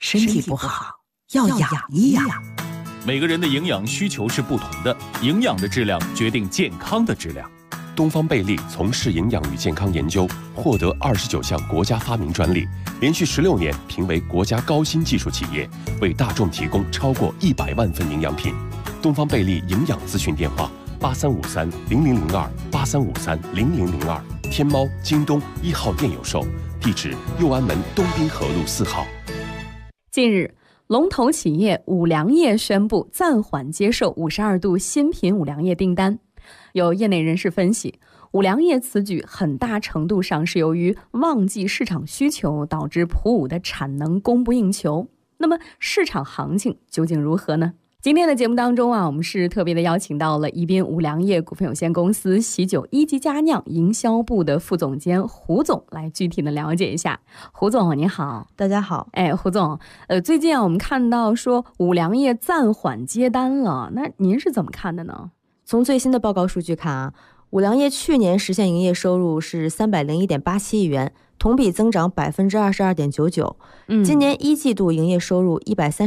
身体不好要养一养。 每个人的营养需求是不同的，营养的质量决定健康的质量。 东方贝利从事营养与健康研究，获得29项国家发明专利，连续16年评为国家高新技术企业，为大众提供超过100万份营养品。东方贝利营养咨询电话8353000283530002，天猫、京东1号店有售，地址右安门东滨河路4号。 近日，龙头企业五粮液宣布暂缓接受52度新品五粮液订单。有业内人士分析，五粮液此举很大程度上是由于旺季市场需求导致普五的产能供不应求。那么市场行情究竟如何呢？今天的节目当中我们是特别的邀请到了宜宾五粮液股份有限公司喜酒一级佳酿营销部的副总监胡总来具体的了解一下。胡总你好。 大家好。 胡总，最近我们看到说五粮液暂缓接单了，那您是怎么看的呢？ 从最新的报告数据看五粮液去年实现营业收入是301.87亿元，同比增长22.99%。今年一季度营业收入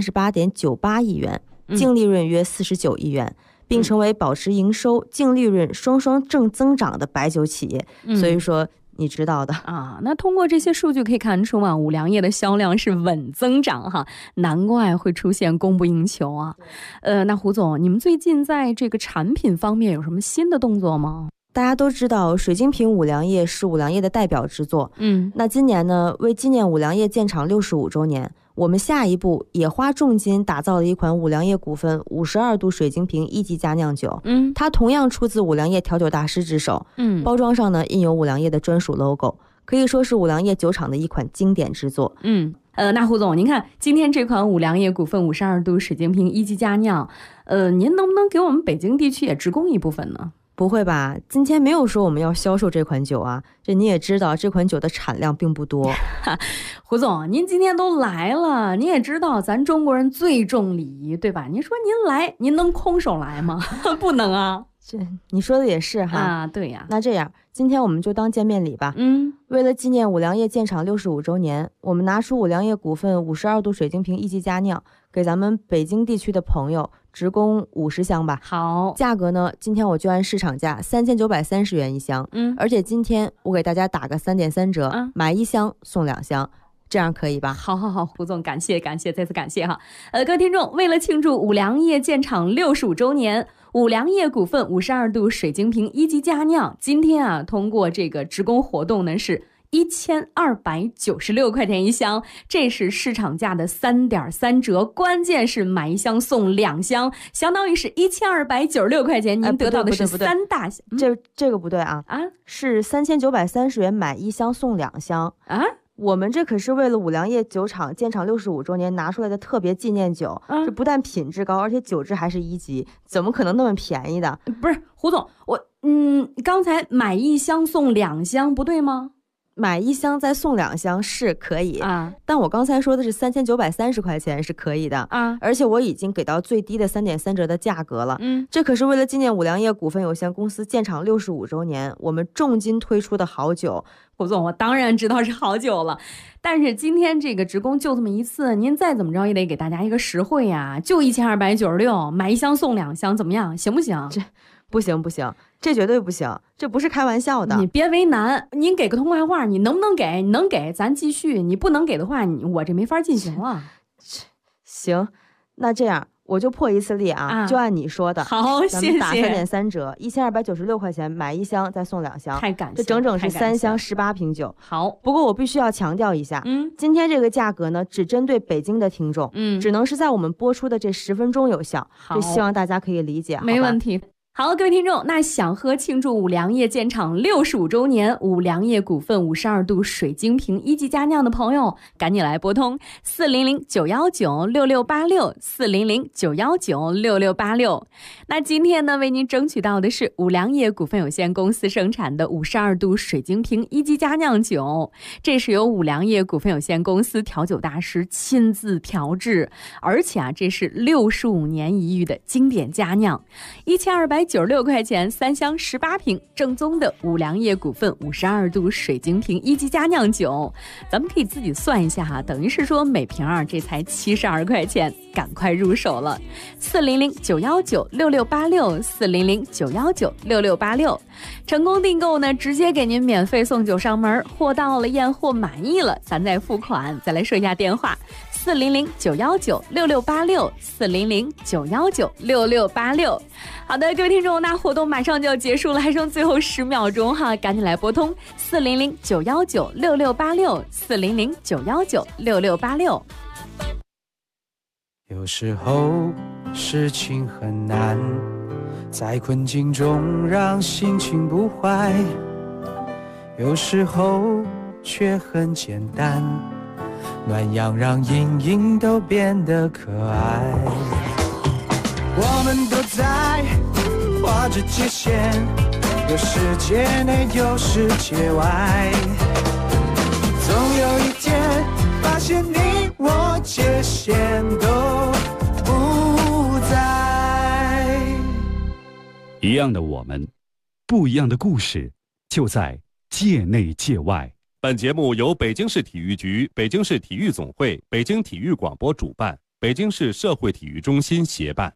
138.98亿元，净利润约49亿元，并成为保持营收、净利润双双正增长的白酒企业。所以说你知道的那通过这些数据可以看出五粮液的销量是稳增长难怪会出现供不应求那胡总，你们最近在这个产品方面有什么新的动作吗？ 大家都知道水晶瓶五粮液是五粮液的代表之作。那今年呢，为纪念五粮液建厂65周年，我们下一步也花重金打造了一款五粮液股份52度水晶瓶一级佳酿酒。它同样出自五粮液调酒大师之手。包装上呢印有五粮液的专属 logo， 可以说是五粮液酒厂的一款经典之作。 那胡总，您看今天这款五粮液股份52度水晶瓶一级佳酿，您能不能给我们北京地区也直供一部分呢？ 不会吧，今天没有说我们要销售这款酒这你也知道这款酒的产量并不多。 胡总，您今天都来了，您也知道咱中国人最重礼仪，对吧？您说您来，您能空手来吗？不能这你说的也是对呀。 那这样今天我们就当见面礼吧。为了纪念五粮液建厂65周年，我们拿出五粮液股份52度水晶瓶一级佳酿，给咱们北京地区的朋友直供50箱吧。 好， 价格呢，今天我就按市场价3930元一箱。而且今天我给大家打个3.3折，买1箱送2箱。这样可以吧？ 好，胡总，感谢，再次感谢各位听众，为了庆祝五粮液建厂65周年，五粮液股份52度水晶瓶一级佳酿今天通过这个直供活动呢是1296块钱一箱，这是市场价的3.3折，关键是买1箱送2箱，相当于是1296块钱，您得到的是3大箱。 这个不对是3930元买1箱送2箱我们这可是为了五粮液酒厂建厂65周年拿出来的特别纪念酒，这不但品质高，而且酒质还是1级，怎么可能那么便宜的？ 不是胡总，刚才买1箱送2箱不对吗？ 买1箱再送2箱是可以但我刚才说的是3930块钱是可以的而且我已经给到最低的3.3折的价格了。这可是为了纪念五粮液股份有限公司建厂65周年，我们重金推出的好酒。 胡总，我当然知道是好酒了，但是今天这个直供就这么一次，您再怎么着也得给大家一个实惠就1296，买1箱送2箱，怎么样？行不行？ 这不行，这绝对不行，这不是开玩笑的。 你别为难，您给个痛快话，你能不能给？你能给咱继续，你不能给的话，我这没法进行了。 行，那这样我就破一次例就按你说的。 好，谢谢。 咱们打3.3折，1296块钱买1箱再送2箱， 太感谢， 这整整是3箱18瓶酒。 好， 不过我必须要强调一下，今天这个价格呢，只针对北京的听众，只能是在我们播出的这10分钟有效。这希望大家可以理解， 没问题。好，各位听众，那想喝庆祝五粮液建厂65周年五粮液股份52度水晶瓶一级佳酿的朋友，赶紧来拨通400-919-6686，400-919-6686。那今天呢，为您争取到的是五粮液股份有限公司生产的52度水晶瓶一级佳酿酒，这是由五粮液股份有限公司调酒大师亲自调制，而且这是65年一遇的经典佳酿。1296 396块钱，3箱18瓶正宗的五粮液股份52度水晶瓶1级佳酿酒。咱们可以自己算一下哈，等于是说每瓶这才72块钱，赶快入手了。400-919-6686，400-919-6686，成功订购呢，直接给您免费送酒上门。货到了，验货满意了，咱再付款。再来说一下电话：400-919-6686，400-919-6686。好的，各位听众，那活动马上就要结束了，还剩最后10秒钟哈，赶紧来拨通400-919-6686，400-919-6686。 有时候事情很难，在困境中让心情不坏，有时候却很简单，暖阳让阴影都变得可爱。我们都在画着界限，有世界内有世界外，总有一天发现你我界限都不在。 一样的我们，不一样的故事，就在界内界外。 本节目由北京市体育局、北京市体育总会、北京体育广播主办，北京市社会体育中心协办。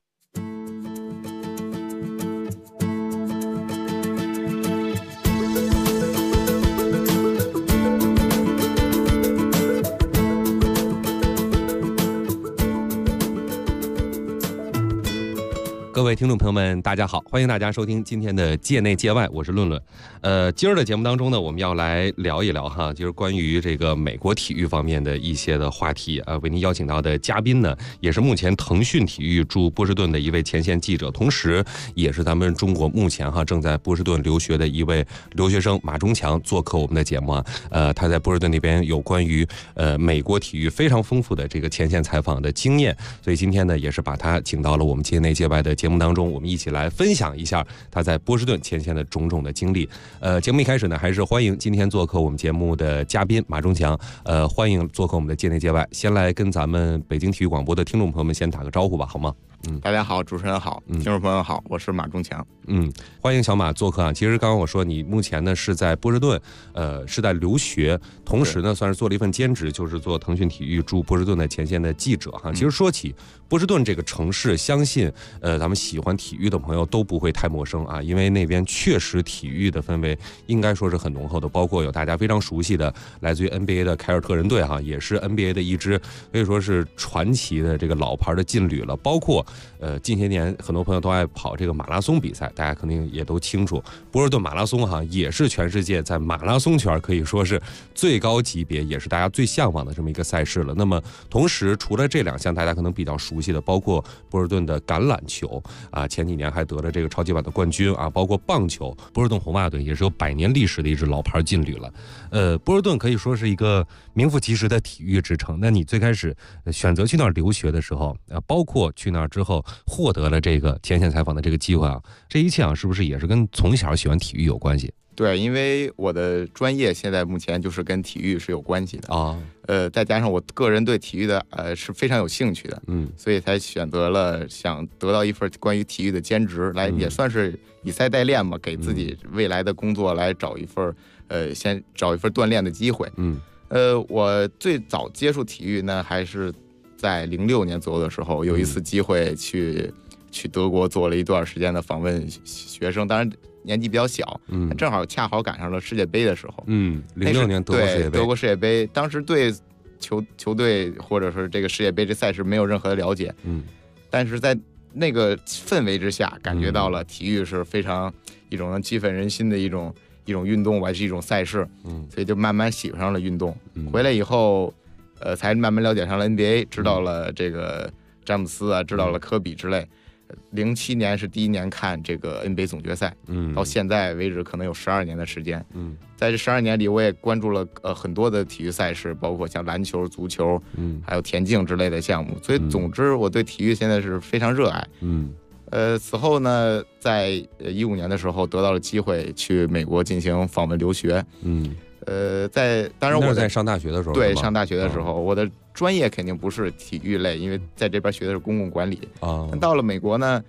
各位听众朋友们，大家好，欢迎大家收听今天的界内界外，我是论论。今儿的节目当中呢，我们要来聊一聊哈，就是关于这个美国体育方面的一些的话题啊。为您邀请到的嘉宾呢，也是目前腾讯体育驻波士顿的一位前线记者，同时也是咱们中国目前正在波士顿留学的一位留学生马中强做客我们的节目啊。他在波士顿那边有关于美国体育非常丰富的这个前线采访的经验，所以今天呢，也是把他请到了我们界内界外的节目当中，我们一起来分享一下他在波士顿前线的种种的经历。节目一开始呢，还是欢迎今天做客我们节目的嘉宾马中强，欢迎做客我们的界内界外。先来跟咱们北京体育广播的听众朋友们先打个招呼吧，好吗？ 大家好，主持人好，听众朋友好，我是马中强。 欢迎小马做客啊。其实刚刚我说你目前呢是在波士顿，是在留学，同时呢算是做了一份兼职，就是做腾讯体育驻波士顿的前线的记者哈。其实说起波士顿这个城市，相信咱们喜欢体育的朋友都不会太陌生啊，因为那边确实体育的氛围应该说是很浓厚的，包括有大家非常熟悉的来自于 NBA 的凯尔特人队哈，也是 NBA 的一支可以说是传奇的这个老牌的劲旅了，包括近些年很多朋友都爱跑这个马拉松比赛，大家肯定也都清楚，波士顿马拉松哈也是全世界在马拉松圈可以说是最高级别，也是大家最向往的这么一个赛事了。那么同时除了这两项大家可能比较熟悉的，包括波士顿的橄榄球啊，前几年还得了这个超级碗的冠军啊，包括棒球，波士顿红袜队也是有100年历史的一支老牌劲旅了。波士顿可以说是一个名副其实的体育之城。那你最开始选择去那儿留学的时候，包括去那儿之后获得了这个前线采访的这个机会啊，这一切是不是也是跟从小喜欢体育有关系？ 对，因为我的专业现在目前就是跟体育是有关系的啊。再加上我个人对体育的是非常有兴趣的，所以才选择了想得到一份关于体育的兼职，来也算是以赛代练嘛，给自己未来的工作来找一份先找一份锻炼的机会。我最早接触体育呢，还是在06年左右的时候，有一次机会去德国做了一段时间的访问学生，当然年纪比较小，正好恰好赶上了世界杯的时候。06年德国世界杯，对，德国世界杯，当时对球队或者是这个世界杯这赛事没有任何的了解，但是在那个氛围之下，感觉到了体育是非常一种能激愤人心的一种运动，还是一种赛事，所以就慢慢喜欢上了运动。回来以后，才慢慢了解上了 NBA， 知道了这个詹姆斯啊，知道了科比之类。07年是第一年看这个 NBA 总决赛，到现在为止可能有12年的时间。在这12年里，我也关注了很多的体育赛事，包括像篮球、足球，还有田径之类的项目。所以总之，我对体育现在是非常热爱。此后呢，在15年的时候得到了机会去美国进行访问留学。当然我在上大学的时候， 对，上大学的时候，我的专业肯定不是体育类，因为在这边学的是公共管理。但到了美国呢，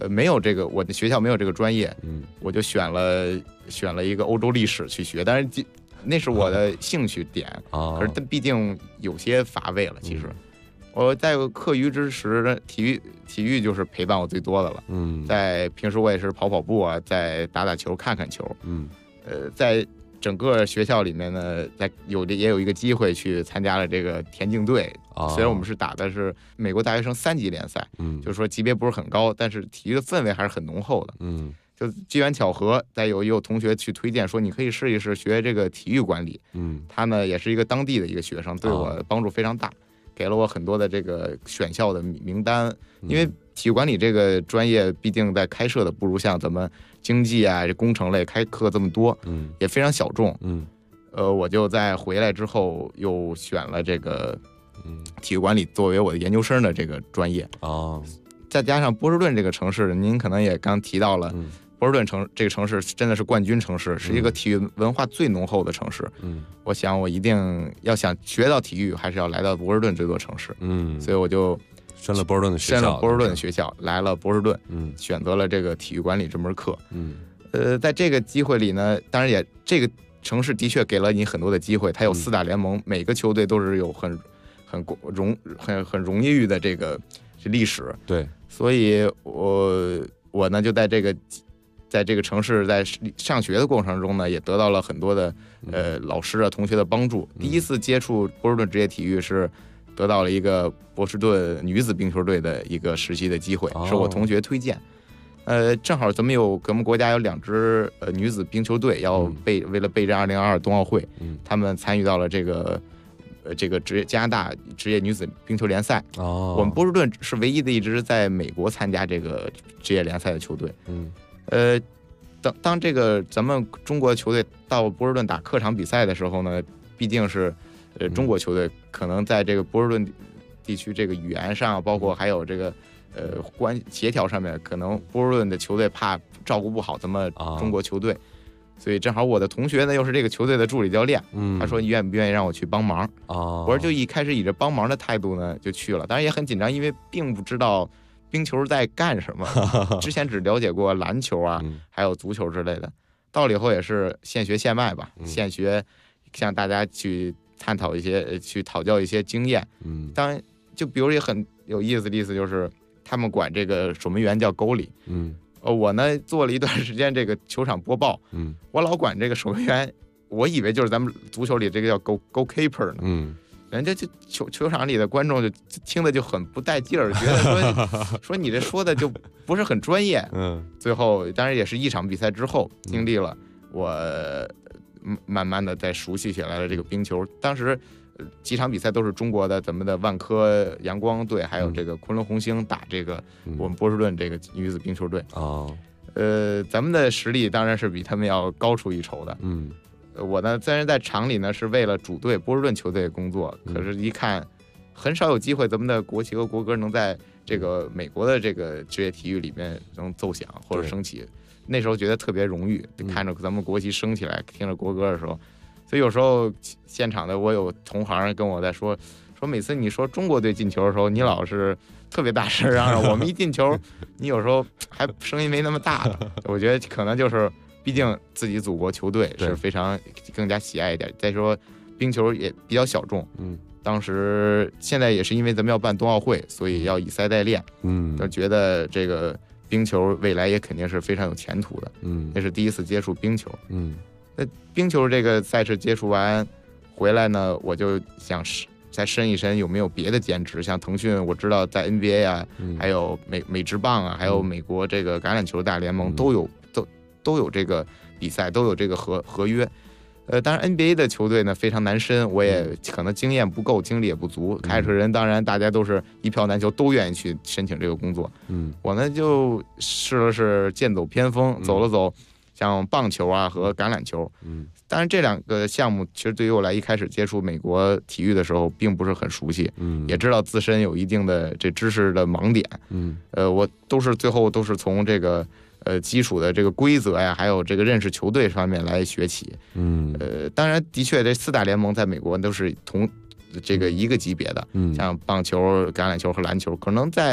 没有这个，我的学校没有这个专业，我就选了一个欧洲历史去学，但是那是我的兴趣点，可是毕竟有些乏味了。其实我在课余之时，体育就是陪伴我最多的了。在平时我也是跑步啊，在打球、看球。在整个学校里面呢，也有一个机会去参加了这个田径队。虽然我们是打的是美国大学生3级联赛，就是说级别不是很高，但是体育的氛围还是很浓厚的。就机缘巧合，也有同学去推荐说你可以试一试学这个体育管理。他呢也是一个当地的一个学生，对我帮助非常大，给了我很多的这个选校的名单。因为体育管理这个专业毕竟在开设的不如像咱们经济啊这工程类开课这么多，也非常小众。我就在回来之后又选了这个体育管理作为我的研究生的这个专业。再加上波士顿这个城市，您可能也刚提到了，波士顿这个城市真的是冠军城市，是一个体育文化最浓厚的城市。我想我一定要想学到体育，还是要来到波士顿这座城市。所以我就申了波士顿的学校， 来了波士顿，选择了这个体育管理这门课。在这个机会里呢，当然也这个城市的确给了你很多的机会，它有4大联盟，每个球队都是有很荣誉的这个历史。 对， 所以我呢就在这个城市在上学的过程中呢，也得到了很多的老师啊同学的帮助。第一次接触波士顿职业体育是得到了一个波士顿女子冰球队的一个实习的机会，是我同学推荐。正好咱们国家有2支女子冰球队要为了备战2022冬奥会，他们参与到了这个加拿大职业女子冰球联赛。我们波士顿是唯一的一支在美国参加这个职业联赛的球队。当这个咱们中国球队到波士顿打客场比赛的时候呢，毕竟是中国球队，可能在这个波士顿地区这个语言上，包括还有这个协调上面，可能波士顿的球队怕照顾不好咱们中国球队。所以正好我的同学呢又是这个球队的助理教练，他说你愿不愿意让我去帮忙。我说就一开始以着帮忙的态度呢就去了，当然也很紧张，因为并不知道冰球在干什么，之前只了解过篮球啊还有足球之类的。到了以后也是现学现卖吧，现学向大家去探讨去讨教一些经验。当然就比如也很有意思的意思，就是他们管这个守门员叫沟里。我呢做了一段时间这个球场播报，我老管这个守门员，我以为就是咱们足球里这个叫 goalkeeper 呢。人家就球场里的观众就听的就很不带劲儿，觉得说你这说的就不是很专业。最后当然也是一场比赛之后经历了，我慢慢的在熟悉起来了这个冰球。当时几场比赛都是中国的咱们的万科阳光队还有这个昆仑红星打这个我们波士顿这个女子冰球队。咱们的实力当然是比他们要高出一筹的。我呢虽然在厂里呢是为了主队波士顿球队工作，可是一看很少有机会咱们的国旗和国歌能在这个美国的这个职业体育里面能奏响或者升起。那时候觉得特别荣誉，看着咱们国旗升起来，听着国歌的时候。所以有时候现场的我有同行跟我在说每次你说中国队进球的时候，你老是特别大声嚷嚷，我们一进球你有时候还声音没那么大。我觉得可能就是毕竟自己祖国球队是非常更加喜爱一点。再说冰球也比较小众，当时现在也是因为咱们要办冬奥会，所以要以赛代练。就觉得这个冰球未来也肯定是非常有前途的。那是第一次接触冰球。那冰球这个赛事接触完回来呢，我就想再深一深有没有别的兼职，像腾讯我知道在 NBA 啊，还有美职棒啊，还有美国这个橄榄球大联盟都有这个比赛，都有这个合约。当然 NBA 的球队呢非常难申，我也可能经验不够，精力也不足。凯尔特人当然大家都是一票难求，都愿意去申请这个工作。我呢就试了试剑走偏锋，走了走像棒球啊和橄榄球。当然这2个项目其实对于我来一开始接触美国体育的时候并不是很熟悉，也知道自身有一定的这知识的盲点。我最后都是从这个基础的这个规则呀，还有这个认识球队方面来学起。当然的确这4大联盟在美国都是同这个一个级别的，像棒球、橄榄球和篮球，可能在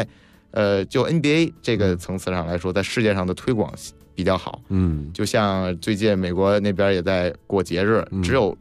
就 NBA 这个层次上来说，在世界上的推广比较好。就像最近美国那边也在过节日，只有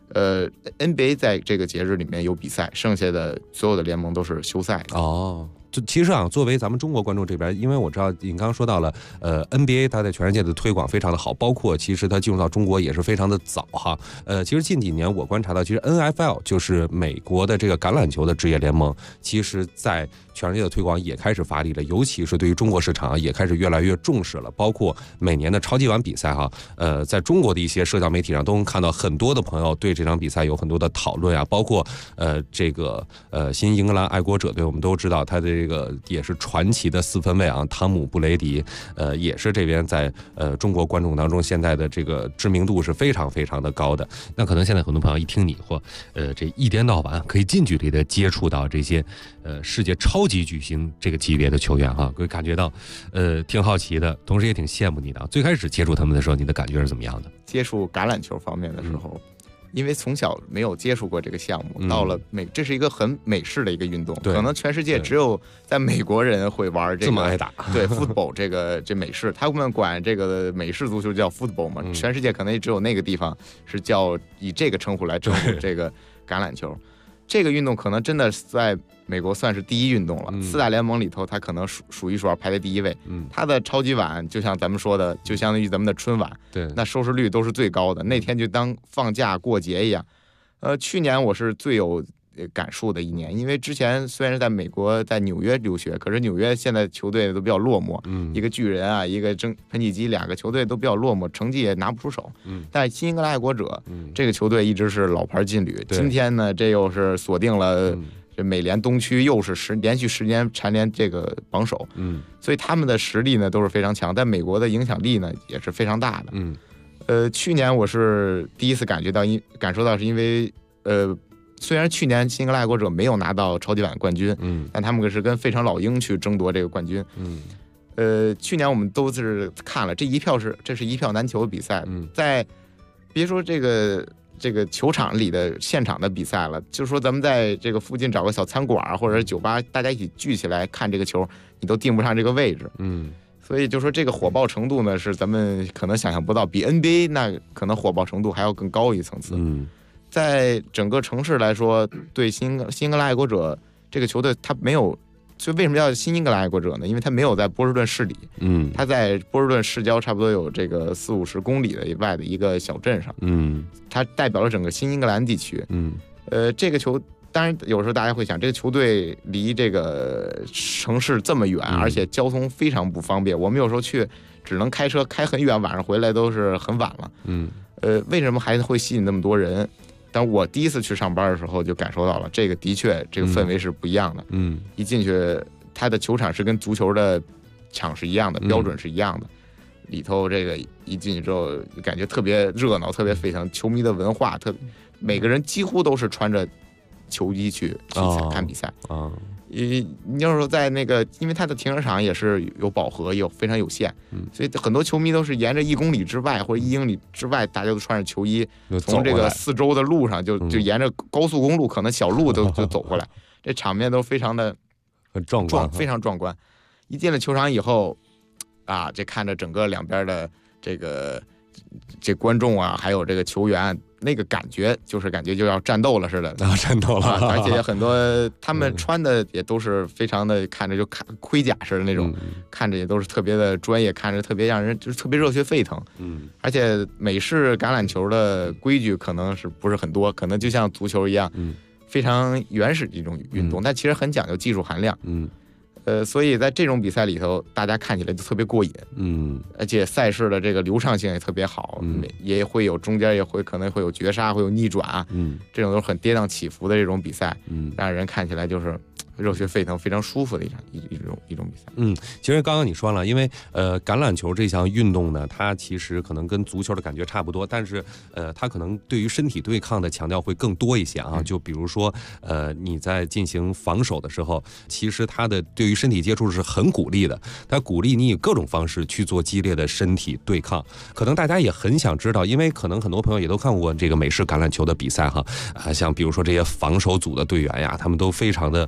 NBA 在这个节日里面有比赛，剩下的所有的联盟都是休赛的。 就其实作为咱们中国观众这边，因为我知道你刚刚说到了NBA 它在全世界的推广非常的好，包括其实它进入到中国也是非常的早哈。其实近几年我观察到，其实 NFL 就是美国的这个橄榄球的职业联盟，其实在全世界的推广也开始发力了，尤其是对于中国市场也开始越来越重视了。包括每年的超级碗比赛在中国的一些社交媒体上都能看到很多的朋友对这场比赛有很多的讨论啊，包括这个新英格兰爱国者队，我们都知道他的这个也是传奇的4分卫汤姆布雷迪，也是这边在中国观众当中现在的这个知名度是非常非常的高的。那可能现在很多朋友一听你或这一天到晚可以近距离的接触到这些世界超级巨星这个级别的球员会感觉到挺好奇的，同时也挺羡慕你的。最开始接触他们的时候，你的感觉是怎么样的？ 接触橄榄球方面的时候，因为从小没有接触过这个项目，到了这是一个很美式的一个运动，可能全世界只有在美国人会玩这么爱打。 对football 这美式，他们管这个美式足球叫 football 嘛，全世界可能也只有那个地方是叫以这个称呼来称呼这个橄榄球。这个运动可能真的在美国算是第一运动了，4大联盟里头，它可能数一数二排在第一位。它的超级碗就像咱们说的，就相当于咱们的春晚， 对， 那收视率都是最高的，那天就当放假过节一样。去年我是最有感触的一年，因为之前虽然是在美国在纽约留学，可是纽约现在球队都比较落寞，一个巨人啊，一个喷气机，2个球队都比较落寞，成绩也拿不出手。但新英格兰爱国者这个球队一直是老牌劲旅，今天呢这又是锁定了这美联东区，又是连续10年蝉联这个榜首。所以他们的实力呢都是非常强，在美国的影响力呢也是非常大的。去年我是第一次感受到，是因为虽然去年新英格兰爱国者没有拿到超级碗冠军，但他们是跟费城老鹰去争夺这个冠军。去年我们都是看了这是一票难求的比赛，在别说这个球场里的现场的比赛了，就是说咱们在这个附近找个小餐馆或者是酒吧，大家一起聚起来看这个球，你都订不上这个位置。所以就说这个火爆程度呢，是咱们可能想象不到，比 NBA 那可能火爆程度还要更高一层次。在整个城市来说，对新英格兰爱国者这个球队，他没有，就为什么叫新英格兰爱国者呢？因为他没有在波士顿市里，他在波士顿市郊差不多有这个40-50公里的以外的一个小镇上，他代表了整个新英格兰地区。这个球当然有时候大家会想，这个球队离这个城市这么远，而且交通非常不方便，我们有时候去只能开车开很远，晚上回来都是很晚了。为什么还会吸引那么多人？但我第一次去上班的时候就感受到了，这个的确这个氛围是不一样的。一进去，他的球场是跟足球的场是一样的，标准是一样的。里头这个一进去之后，感觉特别热闹，特别沸腾，球迷的文化每个人几乎都是穿着球衣去看比赛。你要是说在那个，因为它的停车场也是有饱和，也非常有限，所以很多球迷都是沿着1公里之外或者1英里之外，大家都穿着球衣，从这个4周的路上就沿着高速公路，可能小路就走过来，这场面都非常的很壮观， 非常壮观。一进了球场以后，这看着整个两边的这观众啊，还有这个球员，那个感觉就要战斗了似的， 战斗了， 而且很多他们穿的也都是非常的，看着就盔甲似的那种，看着也都是特别的专业，看着特别让人就是特别热血沸腾。而且美式橄榄球的规矩可能是不是很多，可能就像足球一样，非常原始的一种运动，但其实很讲究技术含量。所以在这种比赛里头，大家看起来就特别过瘾。而且赛事的这个流畅性也特别好，也会有中间可能会有绝杀，会有逆转，这种都是很跌宕起伏的这种比赛，让人看起来就是热血沸腾，非常舒服的一种比赛。 其实刚刚你说了，因为橄榄球这项运动呢，它其实可能跟足球的感觉差不多，但是它可能对于身体对抗的强调会更多一些啊。就比如说你在进行防守的时候，其实它的对于身体接触是很鼓励的，它鼓励你以各种方式去做激烈的身体对抗。可能大家也很想知道，因为可能很多朋友也都看过这个美式橄榄球的比赛哈，像比如说这些防守组的队员呀，他们都非常的高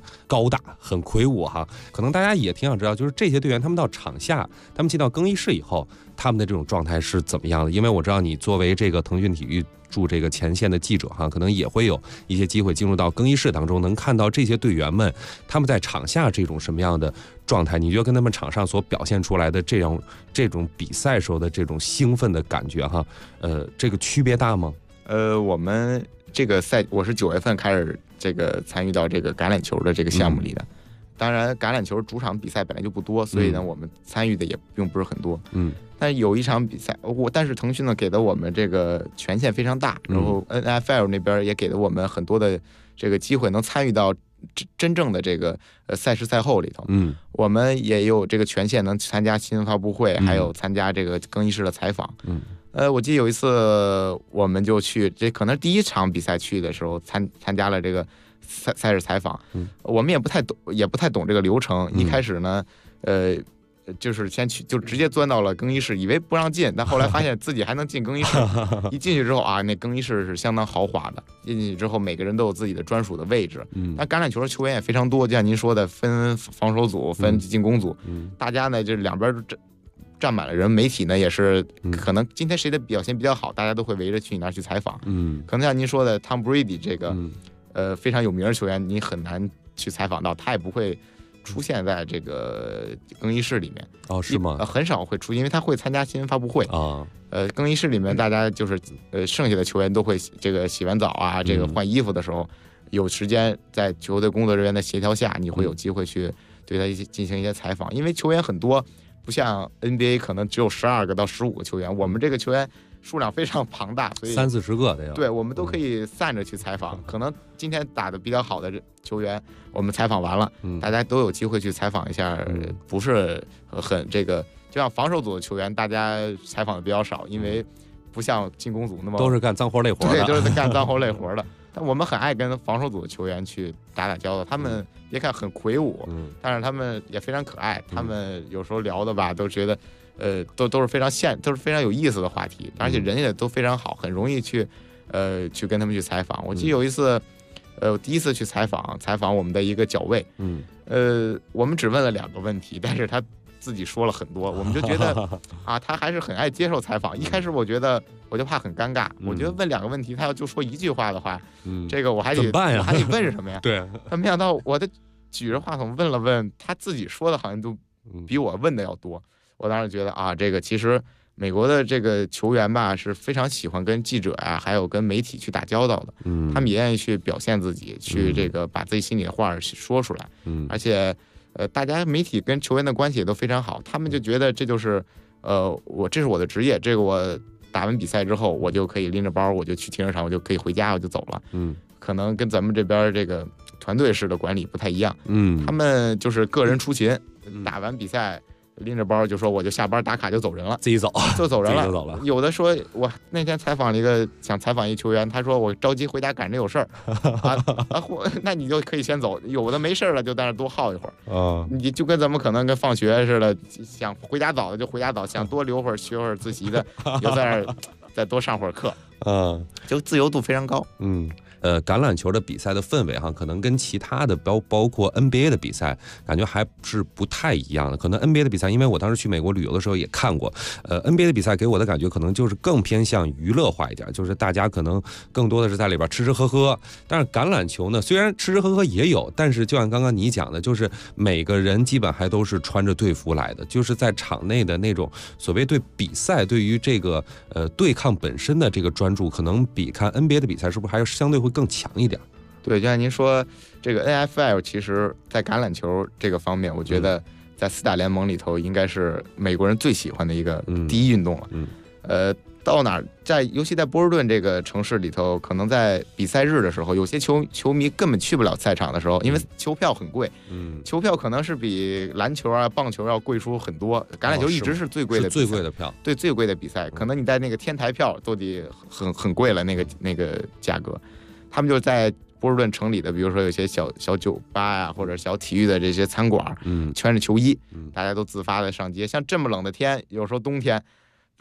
高大，很魁梧哈。可能大家也挺想知道，就是这些队员他们到场下，他们进到更衣室以后，他们的这种状态是怎么样的？因为我知道你作为这个腾讯体育驻这个前线的记者哈，可能也会有一些机会进入到更衣室当中，能看到这些队员们他们在场下这种什么样的状态？你觉得跟他们场上所表现出来的这种比赛时候的这种兴奋的感觉哈，这个区别大吗？ 我们这个我是9月份开始这个参与到这个橄榄球的这个项目里的。当然，橄榄球主场比赛本来就不多，所以呢，我们参与的也并不是很多。但有一场比赛，但是腾讯呢给的我们这个权限非常大，然后 NFL 那边也给了我们很多的这个机会，能参与到真正的这个赛事赛后里头。我们也有这个权限能参加新闻发布会，还有参加这个更衣室的采访。我记得有一次我们就去，这可能第一场比赛去的时候参加了这个赛事采访。我们也不太懂这个流程。一开始呢，就是先去就直接钻到了更衣室，以为不让进，但后来发现自己还能进更衣室。一进去之后啊，那更衣室是相当豪华的。进去之后，每个人都有自己的专属的位置。但橄榄球的球员也非常多，就像您说的，分防守组、分进攻组，大家呢就两边站满了人，媒体呢也是可能今天谁的表现比较好，大家都会围着去你那儿去采访。可能像您说的Tom Brady这个非常有名的球员，你很难去采访到，他也不会出现在这个更衣室里面。 是吗？ 很少会出现，因为他会参加新闻发布会啊。更衣室里面大家就是剩下的球员都会这个洗完澡啊，这个换衣服的时候，有时间在球队工作人员的协调下，你会有机会去对他进行一些采访，因为球员很多。不像 NBA 可能只有12个到15个球员，我们这个球员数量非常庞大，所以 30-40个的呀。 对，我们都可以散着去采访。可能今天打得比较好的球员，我们采访完了，大家都有机会去采访一下。不是很这个，就像防守组的球员，大家采访的比较少，因为不像进攻组那么都是干脏活累活的。 对，都是干脏活累活的。但我们很爱跟防守组的球员去打交道，他们别看很魁梧，但是他们也非常可爱。他们有时候聊的吧，都觉得，都是非常有意思的话题，而且人也都非常好，很容易去跟他们去采访。我记得有一次，我第一次去采访我们的一个角卫，我们只问了2个问题，但是他自己说了很多，我们就觉得啊，他还是很爱接受采访。一开始我就怕很尴尬，我觉得问2个问题，他要就说1句话的话，这个我还得怎么办呀？ 我还得问什么呀？ 对， 他没想到我举着话筒问了问，他自己说的好像都比我问的要多。我当时觉得啊，这个其实美国的这个球员吧是非常喜欢跟记者呀，还有跟媒体去打交道的。他们也愿意去表现自己，去这个把自己心里的话说出来。而且大家媒体跟球员的关系也都非常好，他们就觉得这就是这是我的职业，这个我打完比赛之后，我就可以拎着包，我就去停车场，我就可以回家，我就走了。可能跟咱们这边这个团队式的管理不太一样。他们就是个人出勤，打完比赛拎着包就说我就下班打卡就走人了， 自己走就走人了。有的说我那天想采访一球员，他说我着急回家赶着有事儿那你就可以先走。有的没事了就在那多耗一会儿你就跟咱们可能跟放学似的，想回家早的就回家早，想多留会儿学会儿自习的就在那儿再多上会儿课就自由度非常高。 橄榄球的比赛的氛围哈，可能跟其他的包括 NBA 的比赛，感觉还是不太一样的。可能 NBA 的比赛，因为我当时去美国旅游的时候也看过，NBA 的比赛给我的感觉可能就是更偏向娱乐化一点，就是大家可能更多的是在里边吃吃喝喝。但是橄榄球呢，虽然吃吃喝喝也有，但是就像刚刚你讲的，就是每个人基本还都是穿着队服来的，就是在场内的那种所谓对比赛，对于这个对抗本身的这个专注，可能比看 NBA 的比赛是不是还是相对会更强一点？ 对，就像您说，这个 NFL 其实在橄榄球这个方面，我觉得在4大联盟里头应该是美国人最喜欢的一个第一运动了。到哪儿尤其在波士顿这个城市里头，可能在比赛日的时候，有些球迷根本去不了赛场的时候，因为球票很贵，球票可能是比篮球啊、棒球要贵出很多。橄榄球一直是最贵的， 最贵的票， 对，最贵的比赛，可能你在那个天台票都得很贵了，那个价格。他们就在波士顿城里的，比如说有些小酒吧呀，或者小体育的这些餐馆，穿着球衣，大家都自发的上街。像这么冷的天，有时候冬天，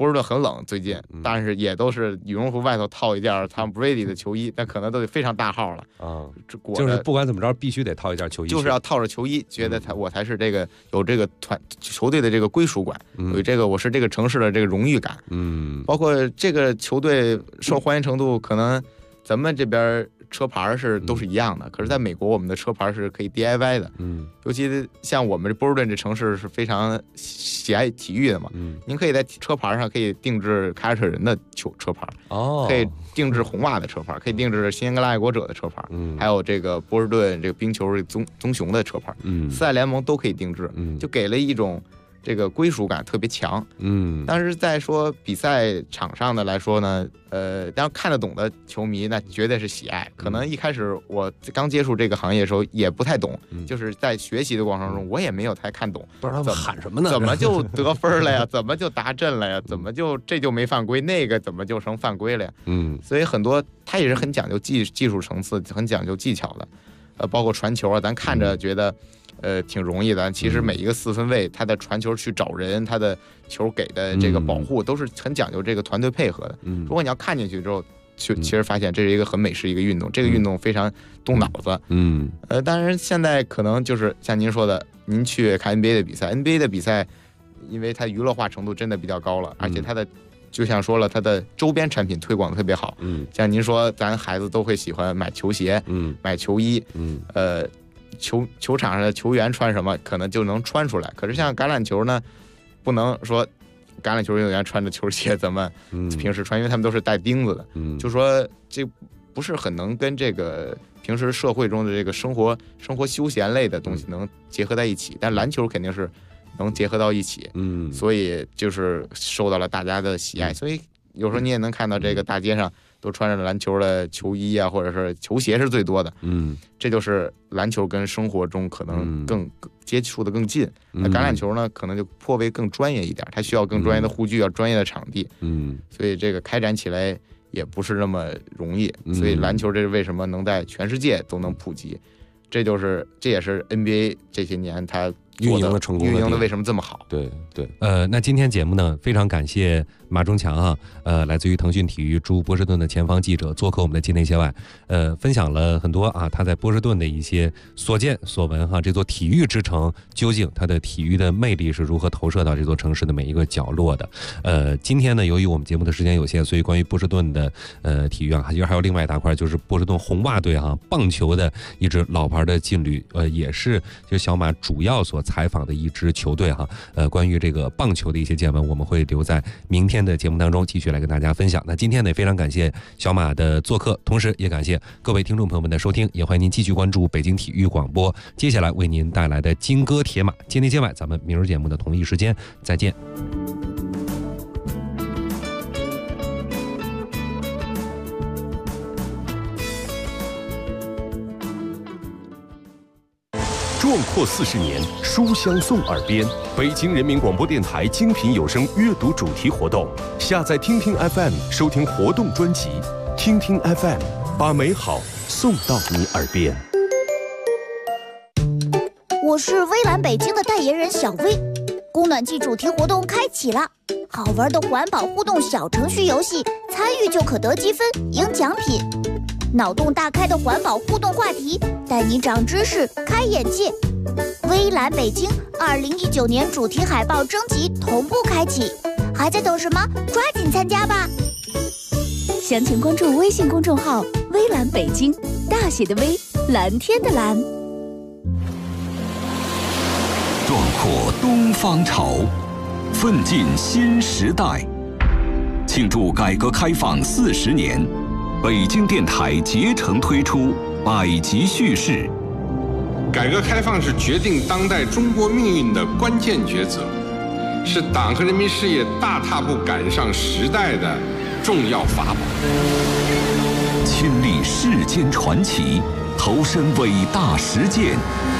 波士顿很冷最近，但是也都是羽绒服外头套一件Tom Brady 的球衣，但可能都得非常大号了啊。 就是不管怎么着，必须得套一件球衣， 就是要套着球衣，觉得我才是这个有这个球队的这个归属感，有这个我是这个城市的这个荣誉感。包括这个球队受欢迎程度，可能咱们这边车牌都是一样的，可是在美国我们的车牌是可以 DIY 的。尤其像我们这波士顿这城市是非常喜爱体育的嘛，您可以在车牌上可以定制凯尔特人的车牌，可以定制红袜的车牌，可以定制新英格兰爱国者的车牌，还有这个波士顿这个冰球棕熊的车牌，四大联盟都可以定制，就给了一种这个归属感特别强。但是在说比赛场上的来说呢，当然看得懂的球迷那绝对是喜爱。可能一开始我刚接触这个行业的时候也不太懂，就是在学习的过程中我也没有太看懂， 不知道他们喊什么呢？ 怎么就得分了呀？怎么就达阵了呀？怎么就这就没犯规，那个怎么就成犯规了呀？所以很多他也是很讲究技术层次，很讲究技巧的。包括传球啊，咱看着觉得挺容易的，其实每一个四分卫他的传球去找人，他的球给的这个保护都是很讲究这个团队配合的。如果你要看进去之后，其实发现这是一个很美式一个运动，这个运动非常动脑子。当然现在可能就是像您说的，您去看 NBA 的比赛 ，NBA 的比赛，因为它娱乐化程度真的比较高了，而且它的就像说了，它的周边产品推广的特别好。像您说，咱孩子都会喜欢买球鞋，买球衣，球场上的球员穿什么，可能就能穿出来。可是像橄榄球呢，不能说橄榄球运动员穿着球鞋咱们平时穿，因为他们都是带钉子的。就说这不是很能跟这个平时社会中的这个生活休闲类的东西能结合在一起。但篮球肯定是能结合到一起，所以就是受到了大家的喜爱。所以有时候你也能看到这个大街上都穿着篮球的球衣啊，或者是球鞋是最多的。这就是篮球跟生活中可能更接触的更近。那橄榄球呢，可能就颇为更专业一点，它需要更专业的护具，要专业的场地。所以这个开展起来也不是那么容易。所以篮球这是为什么能在全世界都能普及，这也是 NBA 这些年它运营的成功， 运营的为什么这么好？ 对。那今天节目呢，非常感谢马中强啊，来自于腾讯体育驻波士顿的前方记者做客我们的境内线外，分享了很多啊他在波士顿的一些所见所闻哈。这座体育之城究竟它的体育的魅力是如何投射到这座城市的每一个角落的？今天呢，由于我们节目的时间有限，所以关于波士顿的体育啊，其实还有另外一大块，就是波士顿红袜队棒球的一支老牌的劲旅，也是就小马主要所采访的一支球队关于这个棒球的一些见闻，我们会留在明天的节目当中继续来跟大家分享。那今天呢，也非常感谢小马的做客，同时也感谢各位听众朋友们的收听，也欢迎您继续关注北京体育广播接下来为您带来的金戈铁马界内界外，咱们明日节目的同一时间再见。 壮阔40年，书香送耳边。北京人民广播电台精品有声阅读主题活动，下载听听 FM 收听活动专辑，听听 FM 把美好送到你耳边。 我是微蓝北京的代言人小薇，供暖季主题活动开启了，好玩的环保互动小程序游戏，参与就可得积分赢奖品。脑洞大开的环保互动话题，带你长知识开眼界。微蓝北京2019年主题海报征集同步开启，还在等什么？抓紧参加吧！详情关注微信公众号微蓝北京，大写的微，蓝天的蓝。 壮阔东方潮，奋进新时代。庆祝改革开放40年，北京电台竭诚推出百集叙事。 改革开放是决定当代中国命运的关键抉择，是党和人民事业大踏步赶上时代的重要法宝。 亲历世间传奇，投身伟大实践，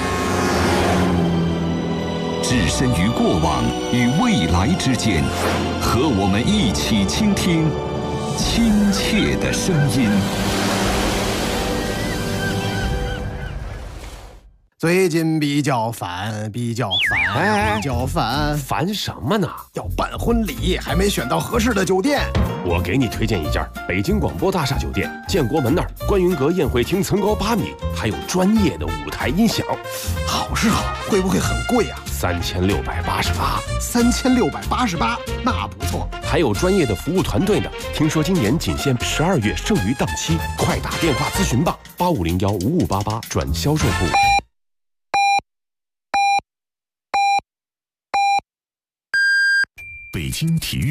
置身于过往与未来之间，和我们一起倾听亲切的声音。 最近比较烦， 烦什么呢？ 要办婚礼，还没选到合适的酒店。 我给你推荐一家北京广播大厦酒店，建国门那儿，观云阁宴会厅层高8米，还有专业的舞台音响。 好是好，会不会很贵啊 ？3688。 3688，那不错。 还有专业的服务团队呢。听说今年仅限12月剩余档期，快打电话咨询吧，85015588转销售部。 北京体育